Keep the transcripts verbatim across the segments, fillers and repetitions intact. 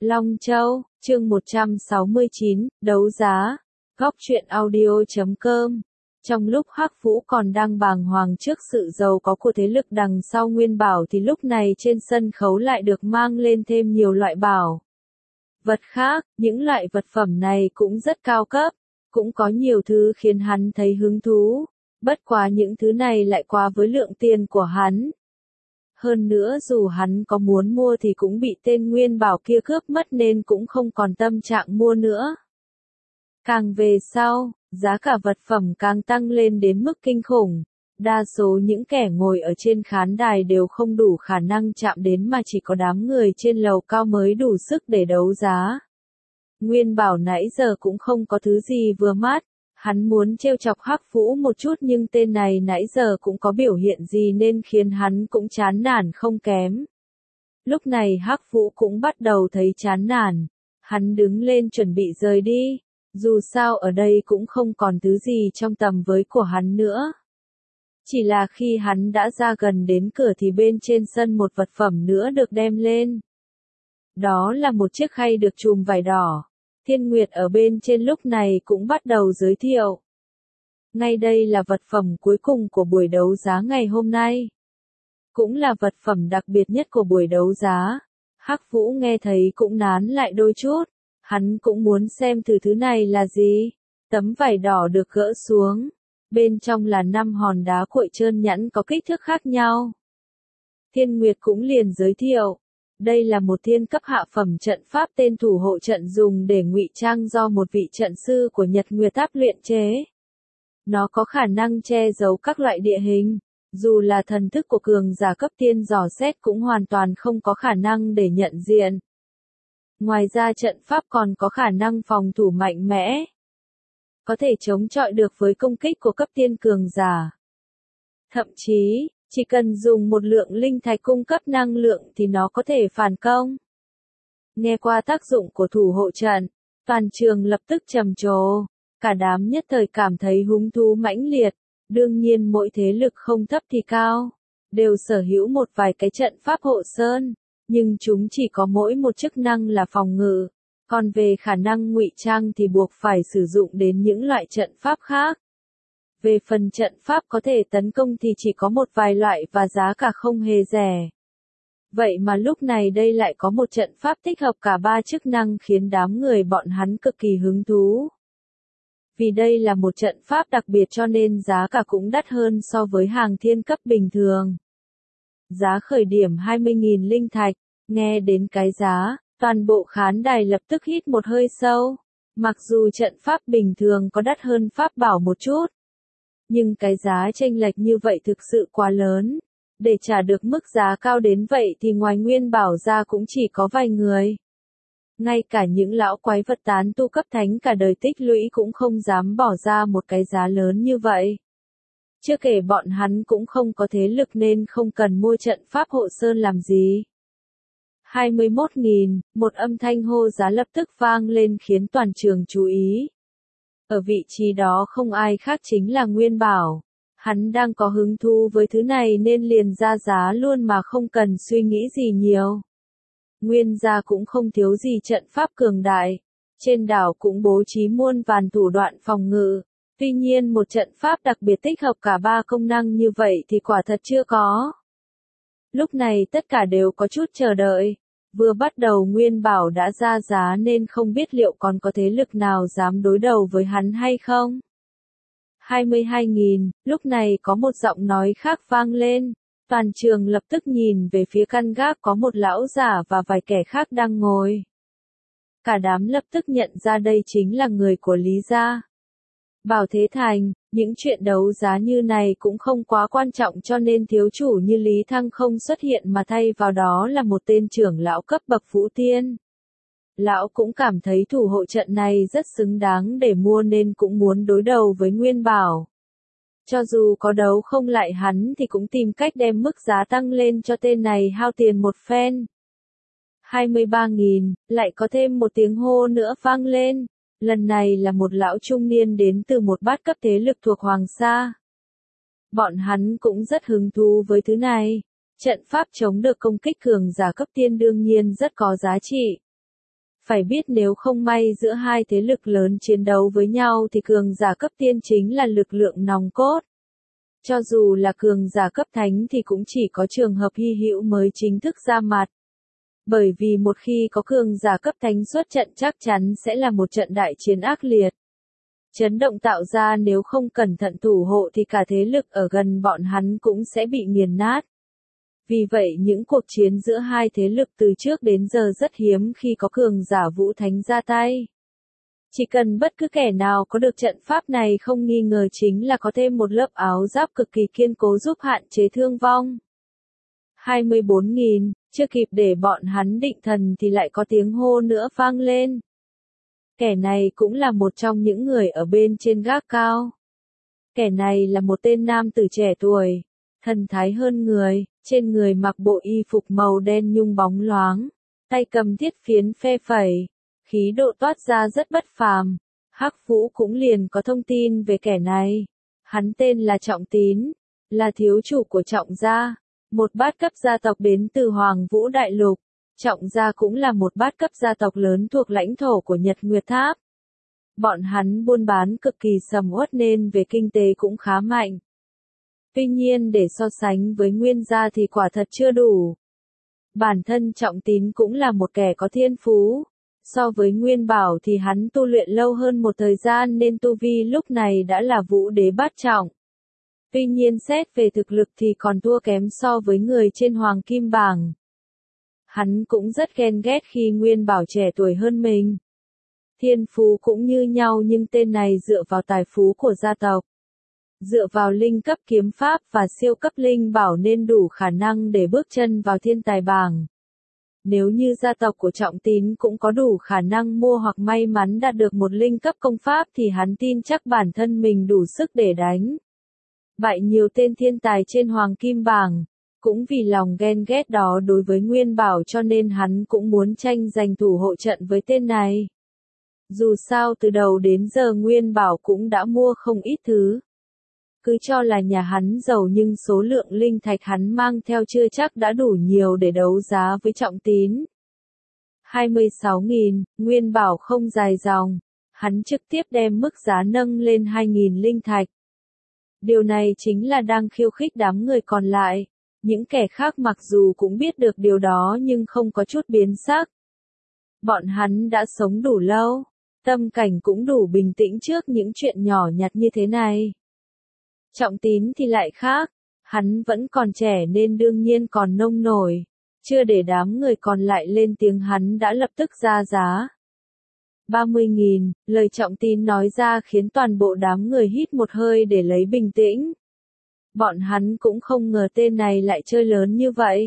Long Châu, chương một trăm sáu mươi chín, đấu giá. Góc truyện audio chấm com. Trong lúc Hắc Vũ còn đang bàng hoàng trước sự giàu có của thế lực đằng sau Nguyên Bảo thì lúc này trên sân khấu lại được mang lên thêm nhiều loại bảo vật khác, những loại vật phẩm này cũng rất cao cấp, cũng có nhiều thứ khiến hắn thấy hứng thú, bất quá những thứ này lại quá với lượng tiền của hắn. Hơn nữa dù hắn có muốn mua thì cũng bị tên Nguyên Bảo kia cướp mất nên cũng không còn tâm trạng mua nữa. Càng về sau, giá cả vật phẩm càng tăng lên đến mức kinh khủng. Đa số những kẻ ngồi ở trên khán đài đều không đủ khả năng chạm đến mà chỉ có đám người trên lầu cao mới đủ sức để đấu giá. Nguyên Bảo nãy giờ cũng không có thứ gì vừa mắt. Hắn muốn trêu chọc Hắc Vũ một chút nhưng tên này nãy giờ cũng có biểu hiện gì nên khiến hắn cũng chán nản không kém. Lúc này Hắc Vũ cũng bắt đầu thấy chán nản. Hắn đứng lên chuẩn bị rời đi. Dù sao ở đây cũng không còn thứ gì trong tầm với của hắn nữa. Chỉ là khi hắn đã ra gần đến cửa thì bên trên sân một vật phẩm nữa được đem lên. Đó là một chiếc khay được trùm vải đỏ. Thiên Nguyệt ở bên trên lúc này cũng bắt đầu giới thiệu. Ngay đây là vật phẩm cuối cùng của buổi đấu giá ngày hôm nay. Cũng là vật phẩm đặc biệt nhất của buổi đấu giá. Hắc Vũ nghe thấy cũng nán lại đôi chút. Hắn cũng muốn xem thử thứ này là gì. Tấm vải đỏ được gỡ xuống. Bên trong là năm hòn đá cuội trơn nhẵn có kích thước khác nhau. Thiên Nguyệt cũng liền giới thiệu. Đây là một thiên cấp hạ phẩm trận pháp tên thủ hộ trận dùng để ngụy trang do một vị trận sư của Nhật Nguyệt Tháp luyện chế. Nó có khả năng che giấu các loại địa hình, dù là thần thức của cường giả cấp tiên dò xét cũng hoàn toàn không có khả năng để nhận diện. Ngoài ra trận pháp còn có khả năng phòng thủ mạnh mẽ, có thể chống chọi được với công kích của cấp tiên cường giả. Thậm chí, chỉ cần dùng một lượng linh thạch cung cấp năng lượng thì nó có thể phản công. Nghe qua tác dụng của thủ hộ trận, toàn trường lập tức trầm trồ, cả đám nhất thời cảm thấy hứng thú mãnh liệt. Đương nhiên mỗi thế lực không thấp thì cao, đều sở hữu một vài cái trận pháp hộ sơn, nhưng chúng chỉ có mỗi một chức năng là phòng ngự, còn về khả năng ngụy trang thì buộc phải sử dụng đến những loại trận pháp khác. Về phần trận pháp có thể tấn công thì chỉ có một vài loại và giá cả không hề rẻ. Vậy mà lúc này đây lại có một trận pháp tích hợp cả ba chức năng khiến đám người bọn hắn cực kỳ hứng thú. Vì đây là một trận pháp đặc biệt cho nên giá cả cũng đắt hơn so với hàng thiên cấp bình thường. Giá khởi điểm hai mươi nghìn linh thạch, nghe đến cái giá, toàn bộ khán đài lập tức hít một hơi sâu. Mặc dù trận pháp bình thường có đắt hơn pháp bảo một chút, nhưng cái giá chênh lệch như vậy thực sự quá lớn. Để trả được mức giá cao đến vậy thì ngoài Nguyên Bảo ra cũng chỉ có vài người. Ngay cả những lão quái vật tán tu cấp thánh cả đời tích lũy cũng không dám bỏ ra một cái giá lớn như vậy. Chưa kể bọn hắn cũng không có thế lực nên không cần mua trận pháp hộ sơn làm gì. hai mươi mốt nghìn, một âm thanh hô giá lập tức vang lên khiến toàn trường chú ý. Ở vị trí đó không ai khác chính là Nguyên Bảo. Hắn đang có hứng thú với thứ này nên liền ra giá luôn mà không cần suy nghĩ gì nhiều. Nguyên gia cũng không thiếu gì trận pháp cường đại. Trên đảo cũng bố trí muôn vàn thủ đoạn phòng ngự. Tuy nhiên một trận pháp đặc biệt tích hợp cả ba công năng như vậy thì quả thật chưa có. Lúc này tất cả đều có chút chờ đợi. Vừa bắt đầu Nguyên Bảo đã ra giá nên không biết liệu còn có thế lực nào dám đối đầu với hắn hay không. hai mươi hai nghìn, lúc này có một giọng nói khác vang lên. Toàn trường lập tức nhìn về phía căn gác có một lão giả và vài kẻ khác đang ngồi. Cả đám lập tức nhận ra đây chính là người của Lý gia. Bảo Thế Thành, những chuyện đấu giá như này cũng không quá quan trọng cho nên thiếu chủ như Lý Thăng không xuất hiện mà thay vào đó là một tên trưởng lão cấp bậc Vũ Tiên. Lão cũng cảm thấy thủ hộ trận này rất xứng đáng để mua nên cũng muốn đối đầu với Nguyên Bảo. Cho dù có đấu không lại hắn thì cũng tìm cách đem mức giá tăng lên cho tên này hao tiền một phen. hai mươi ba nghìn, lại có thêm một tiếng hô nữa vang lên. Lần này là một lão trung niên đến từ một bát cấp thế lực thuộc Hoàng Sa. Bọn hắn cũng rất hứng thú với thứ này. Trận pháp chống được công kích cường giả cấp tiên đương nhiên rất có giá trị. Phải biết nếu không may giữa hai thế lực lớn chiến đấu với nhau thì cường giả cấp tiên chính là lực lượng nòng cốt. Cho dù là cường giả cấp thánh thì cũng chỉ có trường hợp hy hữu mới chính thức ra mặt. Bởi vì một khi có cường giả cấp thánh xuất trận chắc chắn sẽ là một trận đại chiến ác liệt. Chấn động tạo ra nếu không cẩn thận thủ hộ thì cả thế lực ở gần bọn hắn cũng sẽ bị nghiền nát. Vì vậy những cuộc chiến giữa hai thế lực từ trước đến giờ rất hiếm khi có cường giả vũ thánh ra tay. Chỉ cần bất cứ kẻ nào có được trận pháp này không nghi ngờ chính là có thêm một lớp áo giáp cực kỳ kiên cố giúp hạn chế thương vong. hai mươi bốn nghìn, chưa kịp để bọn hắn định thần thì lại có tiếng hô nữa vang lên. Kẻ này cũng là một trong những người ở bên trên gác cao. Kẻ này là một tên nam tử trẻ tuổi, thần thái hơn người, trên người mặc bộ y phục màu đen nhung bóng loáng, tay cầm thiết phiến phe phẩy, khí độ toát ra rất bất phàm. Hắc Vũ cũng liền có thông tin về kẻ này. Hắn tên là Trọng Tín, là thiếu chủ của Trọng gia, một bát cấp gia tộc đến từ Hoàng Vũ Đại Lục. Trọng gia cũng là một bát cấp gia tộc lớn thuộc lãnh thổ của Nhật Nguyệt Tháp. Bọn hắn buôn bán cực kỳ sầm uất nên về kinh tế cũng khá mạnh. Tuy nhiên để so sánh với Nguyên gia thì quả thật chưa đủ. Bản thân Trọng Tín cũng là một kẻ có thiên phú. So với Nguyên Bảo thì hắn tu luyện lâu hơn một thời gian nên tu vi lúc này đã là Vũ Đế bát trọng. Tuy nhiên xét về thực lực thì còn thua kém so với người trên Hoàng Kim Bảng. Hắn cũng rất ghen ghét khi Nguyên Bảo trẻ tuổi hơn mình. Thiên phú cũng như nhau nhưng tên này dựa vào tài phú của gia tộc. Dựa vào linh cấp kiếm pháp và siêu cấp linh bảo nên đủ khả năng để bước chân vào thiên tài bảng. Nếu như gia tộc của Trọng Tín cũng có đủ khả năng mua hoặc may mắn đạt được một linh cấp công pháp thì hắn tin chắc bản thân mình đủ sức để đánh bại nhiều tên thiên tài trên Hoàng Kim Bảng. Cũng vì lòng ghen ghét đó đối với Nguyên Bảo cho nên hắn cũng muốn tranh giành thủ hộ trận với tên này. Dù sao từ đầu đến giờ Nguyên Bảo cũng đã mua không ít thứ. Cứ cho là nhà hắn giàu nhưng số lượng linh thạch hắn mang theo chưa chắc đã đủ nhiều để đấu giá với Trọng Tín. hai mươi sáu nghìn, Nguyên Bảo không dài dòng. Hắn trực tiếp đem mức giá nâng lên hai nghìn linh thạch. Điều này chính là đang khiêu khích đám người còn lại. Những kẻ khác mặc dù cũng biết được điều đó nhưng không có chút biến sắc. Bọn hắn đã sống đủ lâu, tâm cảnh cũng đủ bình tĩnh trước những chuyện nhỏ nhặt như thế này. Trọng Tín thì lại khác, hắn vẫn còn trẻ nên đương nhiên còn nông nổi, chưa để đám người còn lại lên tiếng hắn đã lập tức ra giá. ba mươi nghìn, lời Trọng Tín nói ra khiến toàn bộ đám người hít một hơi để lấy bình tĩnh. Bọn hắn cũng không ngờ tên này lại chơi lớn như vậy.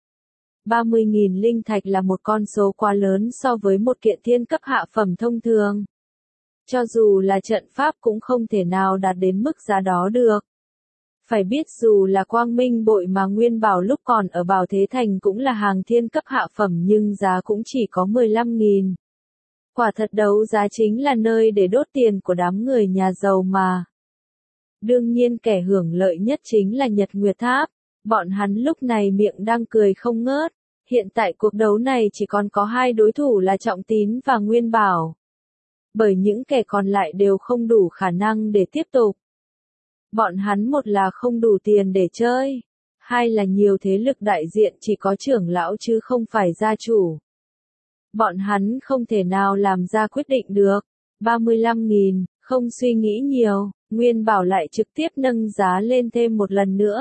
ba mươi nghìn linh thạch là một con số quá lớn so với một kiện thiên cấp hạ phẩm thông thường. Cho dù là trận pháp cũng không thể nào đạt đến mức giá đó được. Phải biết dù là Quang Minh Bội mà Nguyên Bảo lúc còn ở Bảo Thế Thành cũng là hàng thiên cấp hạ phẩm nhưng giá cũng chỉ có mười lăm nghìn. Quả thật đấu giá chính là nơi để đốt tiền của đám người nhà giàu mà. Đương nhiên kẻ hưởng lợi nhất chính là Nhật Nguyệt Tháp. Bọn hắn lúc này miệng đang cười không ngớt. Hiện tại cuộc đấu này chỉ còn có hai đối thủ là Trọng Tín và Nguyên Bảo. Bởi những kẻ còn lại đều không đủ khả năng để tiếp tục. Bọn hắn một là không đủ tiền để chơi. Hai là nhiều thế lực đại diện chỉ có trưởng lão chứ không phải gia chủ. Bọn hắn không thể nào làm ra quyết định được. ba mươi lăm nghìn, không suy nghĩ nhiều, Nguyên Bảo lại trực tiếp nâng giá lên thêm một lần nữa.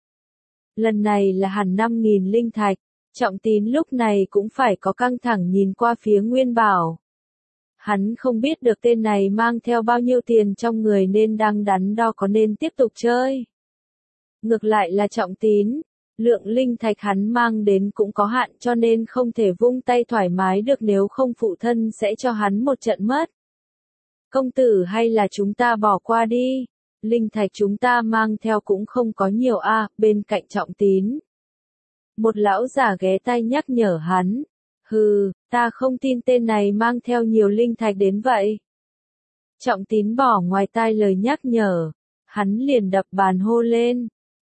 Lần này là hẳn năm nghìn linh thạch. Trọng Tín lúc này cũng phải có căng thẳng nhìn qua phía Nguyên Bảo. Hắn không biết được tên này mang theo bao nhiêu tiền trong người nên đang đắn đo có nên tiếp tục chơi. Ngược lại là Trọng Tín, lượng linh thạch hắn mang đến cũng có hạn cho nên không thể vung tay thoải mái được nếu không phụ thân sẽ cho hắn một trận mất. Công tử hay là chúng ta bỏ qua đi, linh thạch chúng ta mang theo cũng không có nhiều a. À, bên cạnh Trọng Tín. Một lão già ghé tai nhắc nhở hắn. Hừ, ta không tin tên này mang theo nhiều linh thạch đến vậy. Trọng Tín bỏ ngoài tai lời nhắc nhở. Hắn liền đập bàn hô lên.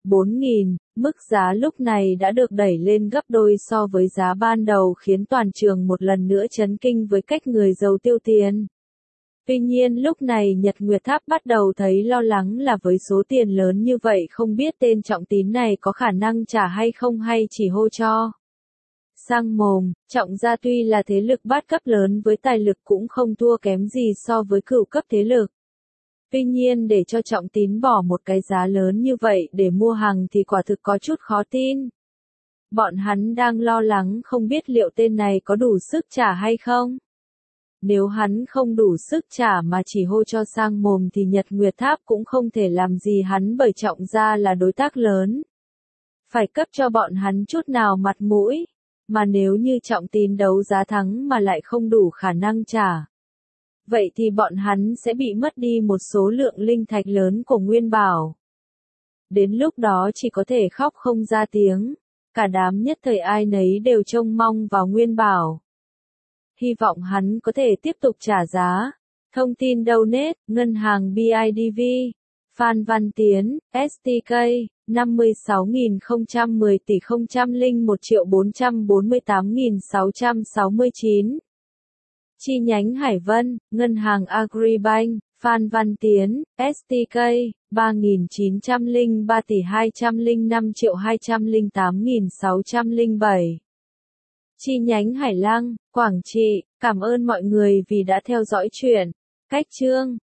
bốn nghìn, mức giá lúc này đã được đẩy lên gấp đôi so với giá ban đầu khiến toàn trường một lần nữa chấn kinh với cách người giàu tiêu tiền. Tuy nhiên lúc này Nhật Nguyệt Tháp bắt đầu thấy lo lắng là với số tiền lớn như vậy không biết tên Trọng Tín này có khả năng trả hay không hay chỉ hô cho sang mồm. Trọng gia tuy là thế lực bát cấp lớn với tài lực cũng không thua kém gì so với cửu cấp thế lực. Tuy nhiên để cho Trọng Tín bỏ một cái giá lớn như vậy để mua hàng thì quả thực có chút khó tin. Bọn hắn đang lo lắng không biết liệu tên này có đủ sức trả hay không. Nếu hắn không đủ sức trả mà chỉ hô cho sang mồm thì Nhật Nguyệt Tháp cũng không thể làm gì hắn bởi Trọng gia là đối tác lớn. Phải cấp cho bọn hắn chút nào mặt mũi. Mà nếu như Trọng Tín đấu giá thắng mà lại không đủ khả năng trả. Vậy thì bọn hắn sẽ bị mất đi một số lượng linh thạch lớn của Nguyên Bảo. Đến lúc đó chỉ có thể khóc không ra tiếng. Cả đám nhất thời ai nấy đều trông mong vào Nguyên Bảo. Hy vọng hắn có thể tiếp tục trả giá. Thông tin donate, ngân hàng bê i đê vê, Phan Văn Tiến, ét tê ca, năm mươi sáu nghìn không trăm mười tỷ không không một triệu bốn trăm bốn mươi tám nghìn sáu trăm sáu mươi chín. Chi nhánh Hải Vân, ngân hàng Agribank, Phan Văn Tiến, ét tê ca, ba nghìn chín trăm lẻ ba tỷ hai trăm lẻ năm triệu hai trăm lẻ tám nghìn sáu trăm lẻ bảy. Chi nhánh Hải Lăng, Quảng Trị, cảm ơn mọi người vì đã theo dõi chuyện. Cách chương